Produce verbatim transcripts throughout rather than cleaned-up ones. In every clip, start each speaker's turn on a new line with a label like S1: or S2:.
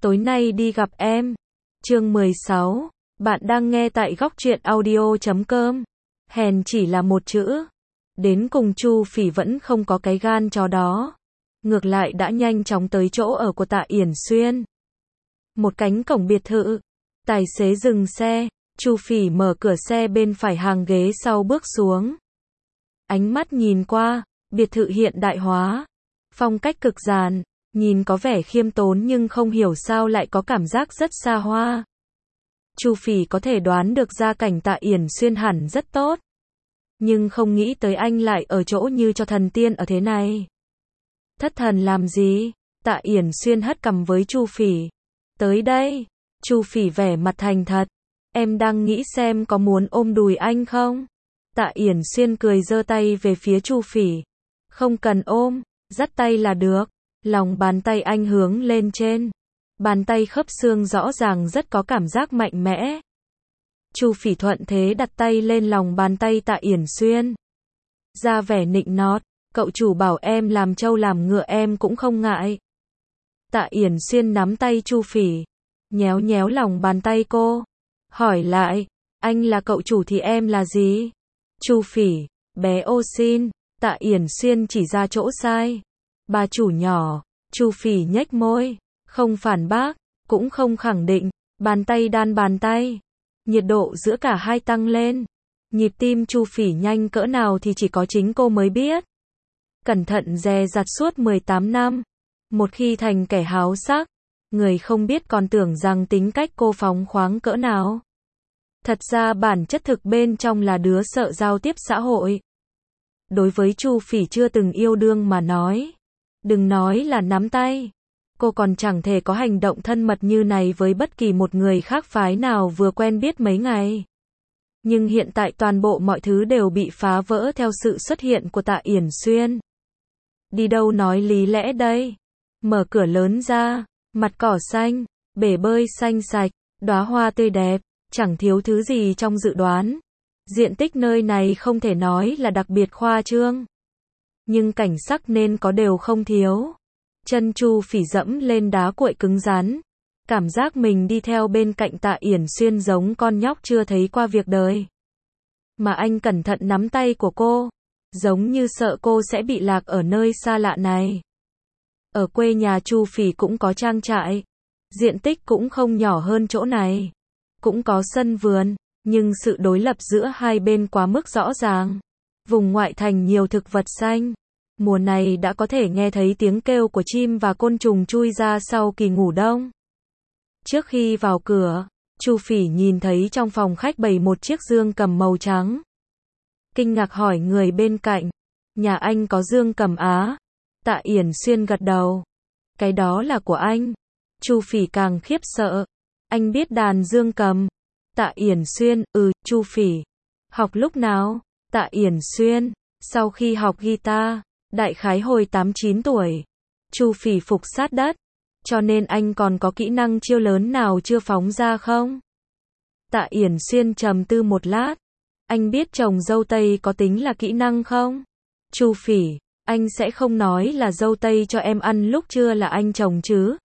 S1: tối nay đi gặp em. Chương mười sáu. Bạn đang nghe tại góc truyện audio chấm com. Hèn chỉ là một chữ. Đến cùng Chu Phỉ vẫn không có cái gan chó đó. Ngược lại đã nhanh chóng tới chỗ ở của Tạ Yển Xuyên. Một cánh cổng biệt thự. Tài xế dừng xe. Chu Phỉ mở cửa xe bên phải hàng ghế sau bước xuống. Ánh mắt nhìn qua, biệt thự hiện đại hóa. Phong cách cực dàn, nhìn có vẻ khiêm tốn nhưng không hiểu sao lại có cảm giác rất xa hoa. Chu Phỉ có thể đoán được gia cảnh Tạ Yển Xuyên hẳn rất tốt. Nhưng không nghĩ tới anh lại ở chỗ như cho thần tiên ở thế này. Thất thần làm gì? Tạ Yển Xuyên hất cằm với Chu Phỉ. Tới đây. Chu Phỉ vẻ mặt thành thật. Em đang nghĩ xem có muốn ôm đùi anh không? Tạ Yển Xuyên cười giơ tay về phía Chu Phỉ. Không cần ôm, dắt tay là được. Lòng bàn tay anh hướng lên trên. Bàn tay khớp xương rõ ràng rất có cảm giác mạnh mẽ. Chu Phỉ thuận thế đặt tay lên lòng bàn tay Tạ Yển Xuyên. Ra vẻ nịnh nót, cậu chủ bảo em làm trâu làm ngựa em cũng không ngại. Tạ Yển Xuyên nắm tay Chu Phỉ, nhéo nhéo lòng bàn tay cô, hỏi lại, anh là cậu chủ thì em là gì? Chu Phỉ, bé ô xin. Tạ Yển Xuyên chỉ ra chỗ sai. Bà chủ nhỏ. Chu Phỉ nhếch môi, không phản bác, cũng không khẳng định, bàn tay đan bàn tay. Nhiệt độ giữa cả hai tăng lên. Nhịp tim Chu Phỉ nhanh cỡ nào thì chỉ có chính cô mới biết. Cẩn thận dè dặt suốt mười tám năm. Một khi thành kẻ háo sắc, người không biết còn tưởng rằng tính cách cô phóng khoáng cỡ nào. Thật ra bản chất thực bên trong là đứa sợ giao tiếp xã hội. Đối với Chu Phỉ chưa từng yêu đương mà nói, đừng nói là nắm tay, cô còn chẳng thể có hành động thân mật như này với bất kỳ một người khác phái nào vừa quen biết mấy ngày. Nhưng hiện tại toàn bộ mọi thứ đều bị phá vỡ theo sự xuất hiện của Tạ Yển Xuyên. Đi đâu nói lý lẽ đây? Mở cửa lớn ra, mặt cỏ xanh, bể bơi xanh sạch, đóa hoa tươi đẹp, chẳng thiếu thứ gì trong dự đoán. Diện tích nơi này không thể nói là đặc biệt khoa trương, nhưng cảnh sắc nên có đều không thiếu. Chân Chu Phỉ dẫm lên đá cuội cứng rắn, cảm giác mình đi theo bên cạnh Tạ Yển Xuyên giống con nhóc chưa thấy qua việc đời. Mà anh cẩn thận nắm tay của cô, giống như sợ cô sẽ bị lạc ở nơi xa lạ này. Ở quê nhà Chu Phỉ cũng có trang trại, diện tích cũng không nhỏ hơn chỗ này, cũng có sân vườn, nhưng sự đối lập giữa hai bên quá mức rõ ràng. Vùng ngoại thành nhiều thực vật xanh, mùa này đã có thể nghe thấy tiếng kêu của chim và côn trùng chui ra sau kỳ ngủ đông. Trước khi vào cửa, Chu Phỉ nhìn thấy trong phòng khách bày một chiếc dương cầm màu trắng. Kinh ngạc hỏi người bên cạnh, nhà anh có dương cầm á? Tạ Yển Xuyên gật đầu. Cái đó là của anh. Chu Phỉ càng khiếp sợ. Anh biết đàn dương cầm. Tạ Yển Xuyên, ừ, Chu Phỉ. Học lúc nào? Tạ Yển Xuyên, sau khi học guitar, đại khái hồi tám chín tuổi. Chu Phỉ phục sát đất. Cho nên anh còn có kỹ năng chiêu lớn nào chưa phóng ra không? Tạ Yển Xuyên trầm tư một lát. Anh biết trồng dâu tây có tính là kỹ năng không? Chu Phỉ, anh sẽ không nói là dâu tây cho em ăn lúc trưa là anh trồng chứ?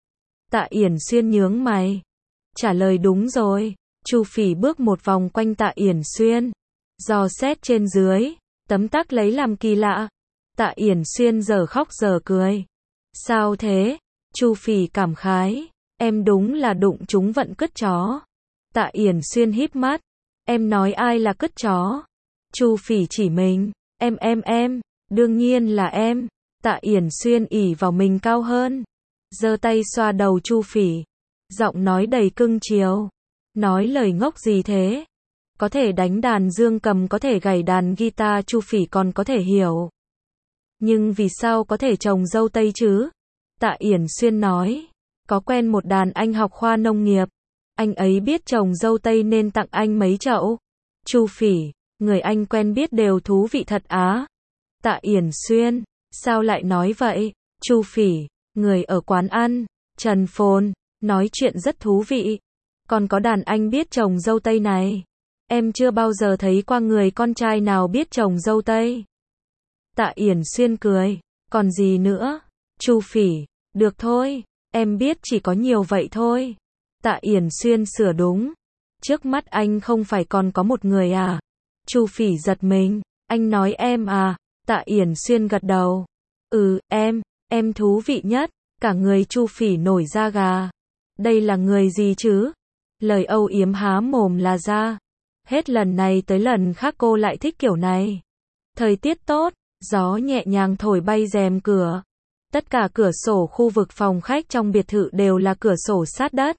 S1: Tạ Yển Xuyên nhướng mày. Trả lời đúng rồi. Chu Phỉ bước một vòng quanh Tạ Yển Xuyên, dò xét trên dưới, tấm tắc lấy làm kỳ lạ. Tạ Yển Xuyên giờ khóc giờ cười. Sao thế? Chu Phỉ cảm khái. Em đúng là đụng trúng vận cứt chó. Tạ Yển Xuyên híp mắt. Em nói ai là cứt chó? Chu Phỉ chỉ mình. Em em em. Đương nhiên là em. Tạ Yển Xuyên ỉ vào mình cao hơn, giơ tay xoa đầu Chu Phỉ, giọng nói đầy cưng chiều. Nói lời ngốc gì thế? Có thể đánh đàn dương cầm, có thể gảy đàn guitar, Chu Phỉ còn có thể hiểu. Nhưng vì sao có thể trồng dâu tây chứ? Tạ Yển Xuyên nói. Có quen một đàn anh học khoa nông nghiệp. Anh ấy biết trồng dâu tây nên tặng anh mấy chậu. Chu Phỉ, người anh quen biết đều thú vị thật á. Tạ Yển Xuyên, sao lại nói vậy? Chu Phỉ, người ở quán ăn, Trần Phồn, nói chuyện rất thú vị. Còn có đàn anh biết trồng dâu tây này. Em chưa bao giờ thấy qua người con trai nào biết trồng dâu tây. Tạ Yển Xuyên cười. Còn gì nữa? Chu Phỉ, được thôi, Em biết chỉ có nhiều vậy thôi. Tạ Yển Xuyên sửa đúng. Trước mắt anh không phải còn có một người à? Chu Phỉ giật mình. Anh nói em à? Tạ Yển Xuyên gật đầu. Ừ, em, em thú vị nhất. Cả người Chu Phỉ nổi da gà. Đây là người gì chứ? Lời âu yếm há mồm là ra. Hết lần này tới lần khác cô lại thích kiểu này. Thời tiết tốt, gió nhẹ nhàng thổi bay rèm cửa. Tất cả cửa sổ khu vực phòng khách trong biệt thự đều là cửa sổ sát đất.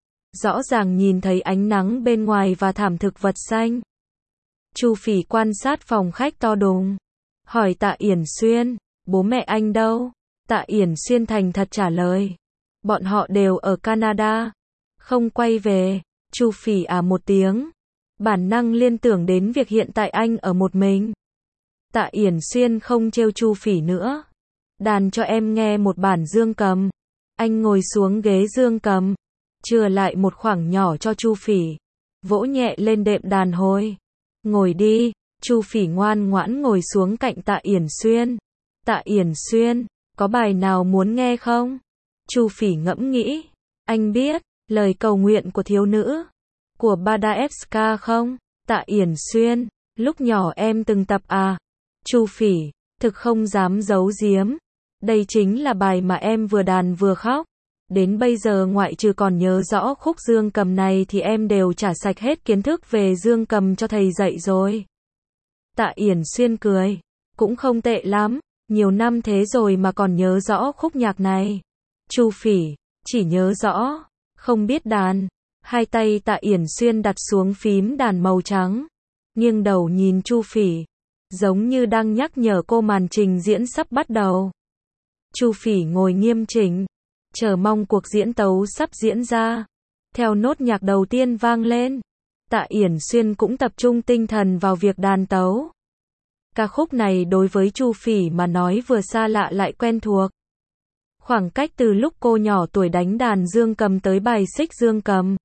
S1: Rõ ràng nhìn thấy ánh nắng bên ngoài và thảm thực vật xanh. Chu Phỉ quan sát phòng khách to đùng. Hỏi Tạ Yển Xuyên, bố mẹ anh đâu? Tạ Yển Xuyên thành thật trả lời. Bọn họ đều ở Canada. Không quay về. Chu Phỉ à một tiếng. Bản năng liên tưởng đến việc hiện tại anh ở một mình. Tạ Yển Xuyên không trêu Chu Phỉ nữa. Đàn cho em nghe một bản dương cầm. Anh ngồi xuống ghế dương cầm. Chừa lại một khoảng nhỏ cho Chu Phỉ. Vỗ nhẹ lên đệm đàn hồi. Ngồi đi. Chu Phỉ ngoan ngoãn ngồi xuống cạnh Tạ Yển Xuyên. Tạ Yển Xuyên, có bài nào muốn nghe không? Chu Phỉ ngẫm nghĩ. Anh biết, lời cầu nguyện của thiếu nữ. Của Badaevska không? Tạ Yển Xuyên, lúc nhỏ em từng tập à? Chu Phỉ, thực không dám giấu giếm. Đây chính là bài mà em vừa đàn vừa khóc. Đến bây giờ ngoại trừ còn nhớ rõ khúc dương cầm này thì em đều trả sạch hết kiến thức về dương cầm cho thầy dạy rồi. Tạ Yển Xuyên cười. Cũng không tệ lắm. Nhiều năm thế rồi mà còn nhớ rõ khúc nhạc này. Chu Phỉ, chỉ nhớ rõ, không biết đàn. Hai tay Tạ Yển Xuyên đặt xuống phím đàn màu trắng. Nghiêng đầu nhìn Chu Phỉ. Giống như đang nhắc nhở cô màn trình diễn sắp bắt đầu. Chu Phỉ ngồi nghiêm chỉnh. Chờ mong cuộc diễn tấu sắp diễn ra. Theo nốt nhạc đầu tiên vang lên. Tạ Yển Xuyên cũng tập trung tinh thần vào việc đàn tấu. Ca khúc này đối với Chu Phỉ mà nói vừa xa lạ lại quen thuộc. Khoảng cách từ lúc cô nhỏ tuổi đánh đàn dương cầm tới bài xích dương cầm.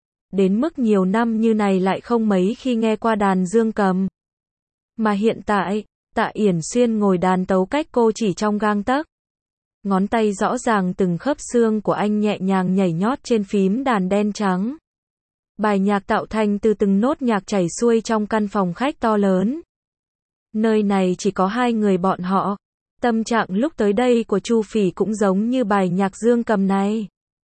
S1: Đến mức nhiều năm như này lại không mấy khi nghe qua đàn dương cầm. Mà hiện tại, Tạ Yển Xuyên ngồi đàn tấu cách cô chỉ trong gang tấc. Ngón tay rõ ràng từng khớp xương của anh nhẹ nhàng nhảy nhót trên phím đàn đen trắng. Bài nhạc tạo thành từ từng nốt nhạc chảy xuôi trong căn phòng khách to lớn. Nơi này chỉ có hai người bọn họ. Tâm trạng lúc tới đây của Chu Phỉ cũng giống như bài nhạc dương cầm này.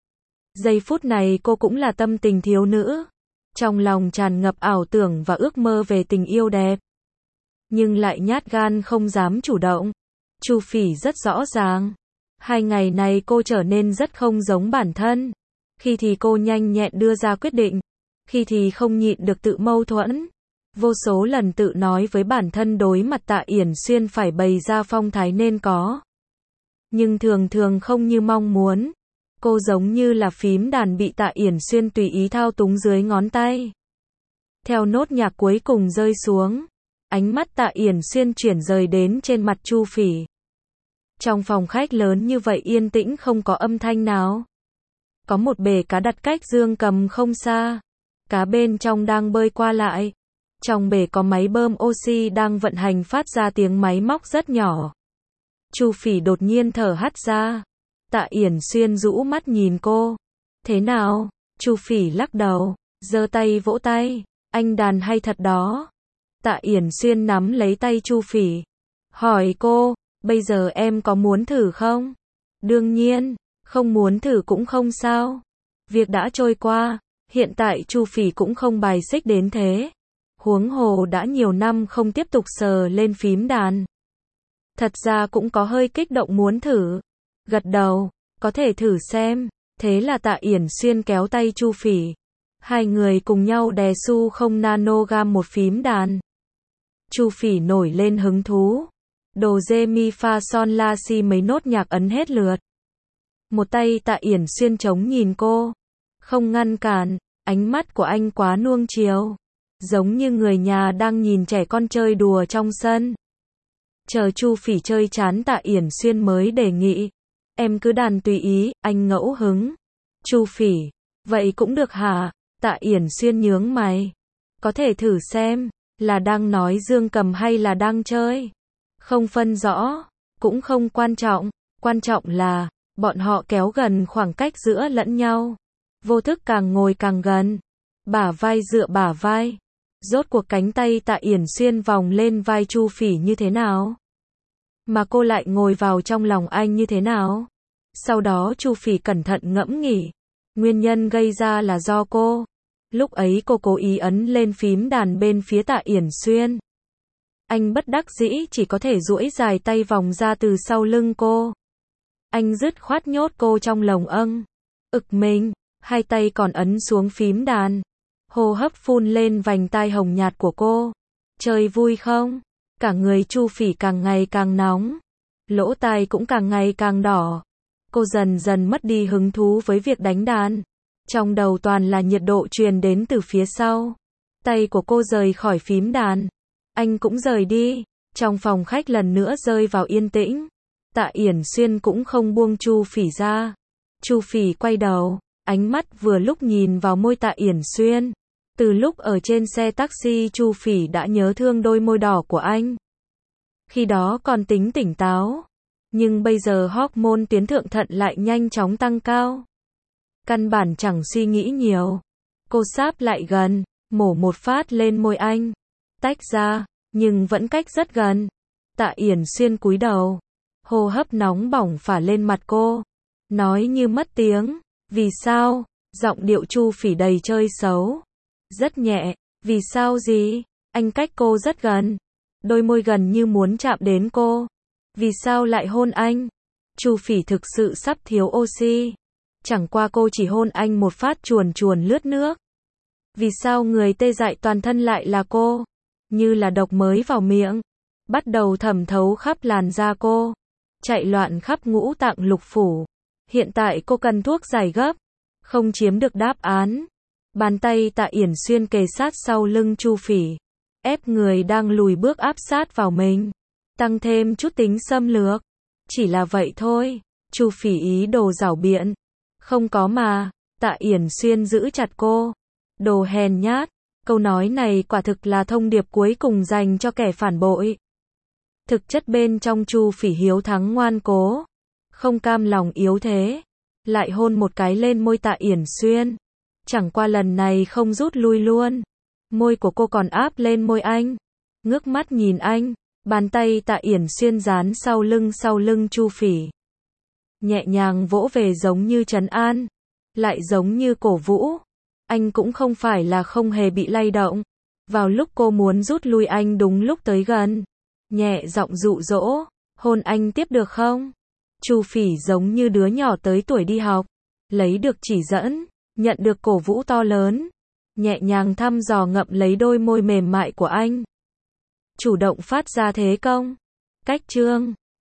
S1: Giây phút này cô cũng là tâm tình thiếu nữ. Trong lòng tràn ngập ảo tưởng và ước mơ về tình yêu đẹp. Nhưng lại nhát gan không dám chủ động. Chu Phỉ rất rõ ràng. Hai ngày này cô trở nên rất không giống bản thân. Khi thì cô nhanh nhẹn đưa ra quyết định. Khi thì không nhịn được tự mâu thuẫn. Vô số lần tự nói với bản thân đối mặt Tạ Yển Xuyên phải bày ra phong thái nên có. Nhưng thường thường không như mong muốn. Cô giống như là phím đàn bị Tạ Yển Xuyên tùy ý thao túng dưới ngón tay. Theo nốt nhạc cuối cùng rơi xuống, ánh mắt Tạ Yển Xuyên chuyển rời đến trên mặt Chu Phỉ. Trong phòng khách lớn như vậy yên tĩnh không có âm thanh nào. Có một bể cá đặt cách dương cầm không xa. Cá bên trong đang bơi qua lại. Trong bể có máy bơm oxy đang vận hành phát ra tiếng máy móc rất nhỏ. Chu Phỉ đột nhiên thở hắt ra. Tạ Yển Xuyên rũ mắt nhìn cô. Thế nào? Chu Phỉ lắc đầu, giơ tay vỗ tay. Anh đàn hay thật đó. Tạ Yển Xuyên nắm lấy tay Chu Phỉ. Hỏi cô, bây giờ em có muốn thử không? Đương nhiên, không muốn thử cũng không sao. Việc đã trôi qua, hiện tại Chu Phỉ cũng không bài xích đến thế. Huống hồ đã nhiều năm không tiếp tục sờ lên phím đàn. Thật ra cũng có hơi kích động muốn thử. Gật đầu, có thể thử xem. Thế là Tạ Yển Xuyên kéo tay Chu Phỉ. Hai người cùng nhau đè xu không nano gam một phím đàn. Chu Phỉ nổi lên hứng thú. Đồ rê mi fa son la si mấy nốt nhạc ấn hết lượt. Một tay Tạ Yển Xuyên chống nhìn cô. Không ngăn cản, ánh mắt của anh quá nuông chiều. Giống như người nhà đang nhìn trẻ con chơi đùa trong sân. Chờ Chu Phỉ chơi chán Tạ Yển Xuyên mới đề nghị. Em cứ đàn tùy ý, anh ngẫu hứng. Chu Phỉ, vậy cũng được hả? Tạ Yển Xuyên nhướng mày. Có thể thử xem, là đang nói dương cầm hay là đang chơi? Không phân rõ, cũng không quan trọng, quan trọng là, Bọn họ kéo gần khoảng cách giữa lẫn nhau. Vô thức càng ngồi càng gần. Bả vai dựa bả vai. Rốt cuộc cánh tay Tạ Yển Xuyên vòng lên vai Chu Phỉ như thế nào? Mà cô lại ngồi vào trong lòng anh như thế nào? Sau đó Chu Phỉ cẩn thận ngẫm nghĩ. Nguyên nhân gây ra là do cô. Lúc ấy cô cố ý ấn lên phím đàn bên phía Tạ Yển Xuyên. Anh bất đắc dĩ chỉ có thể duỗi dài tay vòng ra từ sau lưng cô. Anh dứt khoát nhốt cô trong lồng âng. Ực mình, hai tay còn ấn xuống phím đàn. Hô hấp phun lên vành tai hồng nhạt của cô. Chơi vui không? Cả người Chu Phỉ càng ngày càng nóng. Lỗ tai cũng càng ngày càng đỏ. Cô dần dần mất đi hứng thú với việc đánh đàn. Trong đầu toàn là nhiệt độ truyền đến từ phía sau. Tay của cô rời khỏi phím đàn. Anh cũng rời đi. Trong phòng khách lần nữa rơi vào yên tĩnh. Tạ Yển Xuyên cũng không buông Chu Phỉ ra. Chu Phỉ quay đầu, ánh mắt vừa lúc nhìn vào môi Tạ Yển Xuyên. Từ lúc ở trên xe taxi Chu Phỉ đã nhớ thương đôi môi đỏ của anh. Khi đó còn tính tỉnh táo. Nhưng bây giờ hormone tiến thượng thận lại nhanh chóng tăng cao. Căn bản chẳng suy nghĩ nhiều. Cô sáp lại gần, mổ một phát lên môi anh. Tách ra, nhưng vẫn cách rất gần. Tạ Yển Xuyên cúi đầu. Hô hấp nóng bỏng phả lên mặt cô. Nói như mất tiếng. Vì sao? Giọng điệu Chu Phỉ đầy chơi xấu. Rất nhẹ. Vì sao gì? Anh cách cô rất gần. Đôi môi gần như muốn chạm đến cô. Vì sao lại hôn anh? Chu Phỉ thực sự sắp thiếu oxy. Chẳng qua cô chỉ hôn anh một phát chuồn chuồn lướt nước. Vì sao người tê dại toàn thân lại là cô? Như là độc mới vào miệng. Bắt đầu thẩm thấu khắp làn da cô. Chạy loạn khắp ngũ tạng lục phủ. Hiện tại cô cần thuốc giải gấp. Không chiếm được đáp án. Bàn tay Tạ Yển Xuyên kề sát sau lưng Chu Phỉ. Ép người đang lùi bước áp sát vào mình. Tăng thêm chút tính xâm lược. Chỉ là vậy thôi. Chu Phỉ ý đồ giảo biện. Không có mà. Tạ Yển Xuyên giữ chặt cô. Đồ hèn nhát. Câu nói này quả thực là thông điệp cuối cùng dành cho kẻ phản bội. Thực chất bên trong Chu Phỉ hiếu thắng ngoan cố. Không cam lòng yếu thế. Lại hôn một cái lên môi Tạ Yển Xuyên. Chẳng qua lần này không rút lui luôn. Môi của cô còn áp lên môi anh. Ngước mắt nhìn anh. Bàn tay Tạ Yển Xuyên dán sau lưng sau lưng Chu Phỉ. Nhẹ nhàng vỗ về giống như trấn an. Lại giống như cổ vũ. Anh cũng không phải là không hề bị lay động. Vào lúc cô muốn rút lui anh đúng lúc tới gần. Nhẹ giọng dụ dỗ. Hôn anh tiếp được không? Chu Phỉ giống như đứa nhỏ tới tuổi đi học. Lấy được chỉ dẫn. Nhận được cổ vũ to lớn. Nhẹ nhàng thăm dò ngậm lấy đôi môi mềm mại của anh. Chủ động phát ra thế công. Cách chương